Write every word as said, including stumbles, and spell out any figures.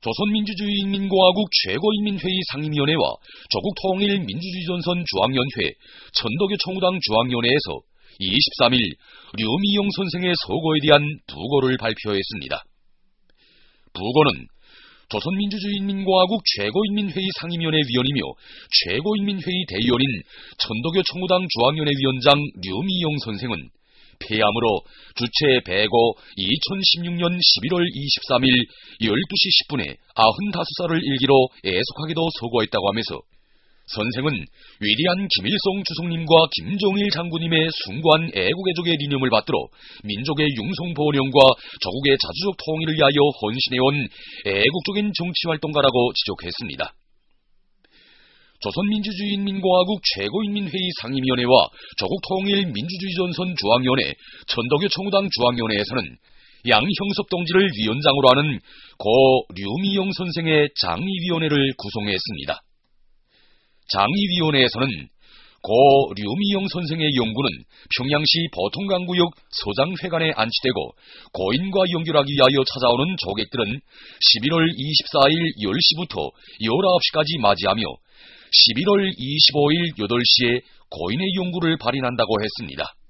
조선민주주의인민공화국 최고인민회의 상임위원회와 조국통일민주주의전선 중앙위원회, 천도교총우당 중앙위원회에서 이십삼 일 류미용 선생의 서고에 대한 부고를 발표했습니다. 부고는 조선민주주의인민공화국 최고인민회의 상임위원회 위원이며 최고인민회의 대의원인 천도교총우당 중앙위원회 위원장 류미용 선생은 폐암으로 주체 배고 이천십육 년 십일월 이십삼 일 열두 시 십 분에 구십오 살을 일기로 애석하게도 서고했다고 하면서 선생은 위대한 김일성 주석님과 김정일 장군님의 숭고한 애국애족의 리념을 받들어 민족의 융성보원령과 조국의 자주적 통일을 위하여 헌신해온 애국적인 정치활동가라고 지적했습니다. 조선민주주의인민공화국 최고인민회의 상임위원회와 조국통일민주주의전선 중앙위원회, 천도교총우당 중앙위원회에서는 양형섭 동지를 위원장으로 하는 고 류미용 선생의 장의위원회를 구성했습니다. 장의위원회에서는 고 류미용 선생의 영구는 평양시 보통강구역 서장회관에 안치되고 고인과 연결하기 위하여 찾아오는 조객들은 십일월 이십사 일 열 시부터 열아홉 시까지 맞이하며 십일월 이십오 일 여덟 시에 고인의 영구를 발인한다고 했습니다.